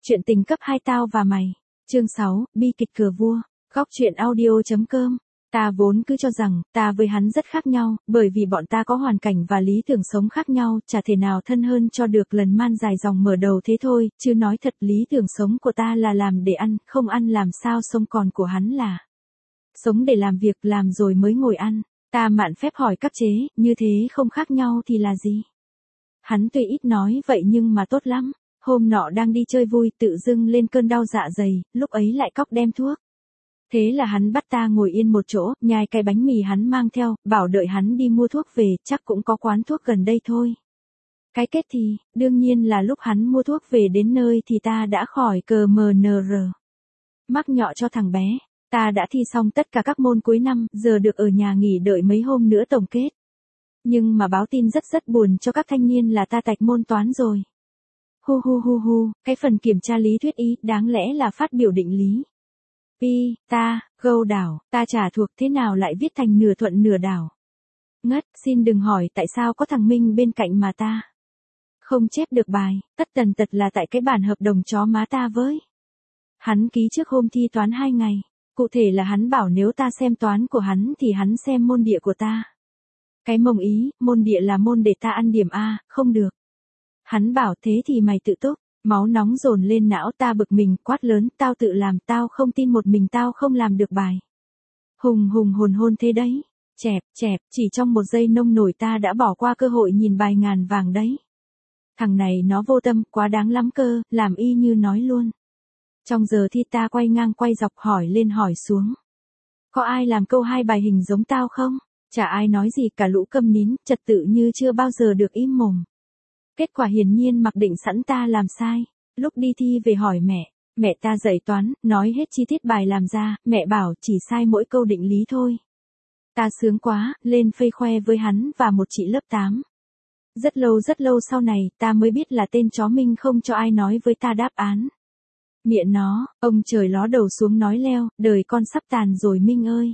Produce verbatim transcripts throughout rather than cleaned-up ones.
Chuyện tình cấp hai tao và mày. Chương sáu, bi kịch cờ vua. Góc truyện audio.com. Ta vốn cứ cho rằng, ta với hắn rất khác nhau, bởi vì bọn ta có hoàn cảnh và lý tưởng sống khác nhau, chả thể nào thân hơn cho được lần man dài dòng mở đầu thế thôi, chứ nói thật lý tưởng sống của ta là làm để ăn, không ăn làm sao sống, còn của hắn là sống để làm việc, làm rồi mới ngồi ăn. Ta mạn phép hỏi các chế, như thế không khác nhau thì là gì? Hắn tuy ít nói vậy nhưng mà tốt lắm. Hôm nọ đang đi chơi vui, tự dưng lên cơn đau dạ dày, lúc ấy lại cóc đem thuốc. Thế là hắn bắt ta ngồi yên một chỗ, nhai cái bánh mì hắn mang theo, bảo đợi hắn đi mua thuốc về, chắc cũng có quán thuốc gần đây thôi. Cái kết thì, đương nhiên là lúc hắn mua thuốc về đến nơi thì ta đã khỏi cờ mờ nờ rờ. Mắc nhọ cho thằng bé, ta đã thi xong tất cả các môn cuối năm, giờ được ở nhà nghỉ đợi mấy hôm nữa tổng kết. Nhưng mà báo tin rất rất buồn cho các thanh niên là ta tạch môn toán rồi. Hu hu hu hu, cái phần kiểm tra lý thuyết ý, đáng lẽ là phát biểu định lý. Pi, ta, gâu đảo, ta chả thuộc thế nào lại viết thành nửa thuận nửa đảo. Ngất, xin đừng hỏi tại sao có thằng Minh bên cạnh mà ta không chép được bài, tất tần tật là tại cái bản hợp đồng chó má ta với hắn ký trước hôm thi toán hai ngày. Cụ thể là hắn bảo nếu ta xem toán của hắn thì hắn xem môn địa của ta. Cái mông ý, môn địa là môn để ta ăn điểm A, không được. Hắn bảo thế thì mày tự túc, máu nóng dồn lên não, ta bực mình, quát lớn, tao tự làm, tao không tin một mình tao không làm được bài. Hùng hùng hồn hôn thế đấy, chẹp, chẹp, chỉ trong một giây nông nổi ta đã bỏ qua cơ hội nhìn bài ngàn vàng đấy. Thằng này nó vô tâm, quá đáng lắm cơ, làm y như nói luôn. Trong giờ thi ta quay ngang quay dọc hỏi lên hỏi xuống. Có ai làm câu hai bài hình giống tao không? Chả ai nói gì cả, lũ câm nín, trật tự như chưa bao giờ được im mồm. Kết quả hiển nhiên mặc định sẵn ta làm sai. Lúc đi thi về hỏi mẹ, mẹ ta dạy toán, nói hết chi tiết bài làm ra, mẹ bảo chỉ sai mỗi câu định lý thôi. Ta sướng quá, lên phây khoe với hắn và một chị lớp tám. Rất lâu rất lâu sau này, ta mới biết là tên chó Minh không cho ai nói với ta đáp án. Miệng nó, ông trời ló đầu xuống nói leo, đời con sắp tàn rồi Minh ơi.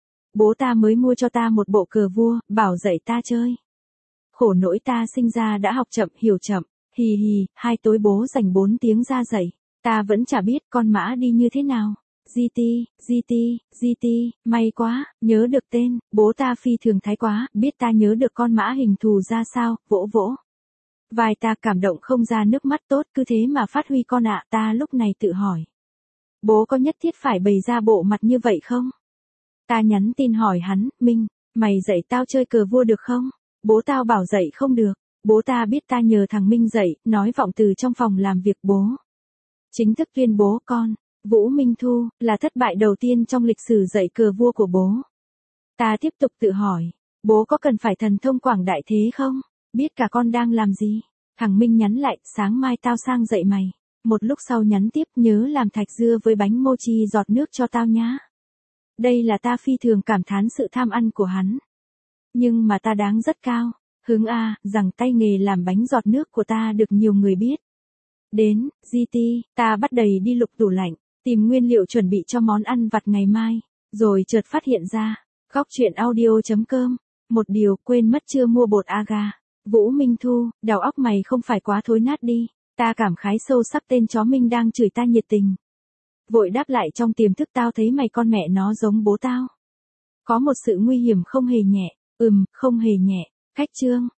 Bố ta mới mua cho ta một bộ cờ vua, bảo dạy ta chơi. Khổ nỗi ta sinh ra đã học chậm, hiểu chậm, hì hì, hai tối bố dành bốn tiếng ra dạy, ta vẫn chả biết con mã đi như thế nào. giê tê, giê tê, giê tê, may quá, nhớ được tên, bố ta phi thường thái quá, biết ta nhớ được con mã hình thù ra sao, vỗ vỗ. Vài ta cảm động không ra nước mắt, tốt cứ thế mà phát huy con ạ. Ta lúc này tự hỏi, bố có nhất thiết phải bày ra bộ mặt như vậy không? Ta nhắn tin hỏi hắn, Minh, mày dạy tao chơi cờ vua được không? Bố tao bảo dạy không được. Bố ta biết ta nhờ thằng Minh dạy, nói vọng từ trong phòng làm việc bố. Chính thức tuyên bố con, Vũ Minh Thu, là thất bại đầu tiên trong lịch sử dạy cờ vua của bố. Ta tiếp tục tự hỏi, bố có cần phải thần thông quảng đại thế không? Biết cả con đang làm gì? Thằng Minh nhắn lại, sáng mai tao sang dạy mày. Một lúc sau nhắn tiếp, nhớ làm thạch dưa với bánh mochi giọt nước cho tao nhá. Đây là ta phi thường cảm thán sự tham ăn của hắn. Nhưng mà ta đáng rất cao, hướng A, rằng tay nghề làm bánh giọt nước của ta được nhiều người biết. Đến, giê tê, ta bắt đầy đi lục tủ lạnh, tìm nguyên liệu chuẩn bị cho món ăn vặt ngày mai, rồi chợt phát hiện ra, góc truyện audio.com, một điều quên mất chưa mua bột agar. Vũ Minh Thu, đầu óc mày không phải quá thối nát đi, ta cảm khái sâu sắc tên chó Minh đang chửi ta nhiệt tình. Vội đáp lại trong tiềm thức, tao thấy mày con mẹ nó giống bố tao. Có một sự nguy hiểm không hề nhẹ, ừm, không hề nhẹ, cách chương.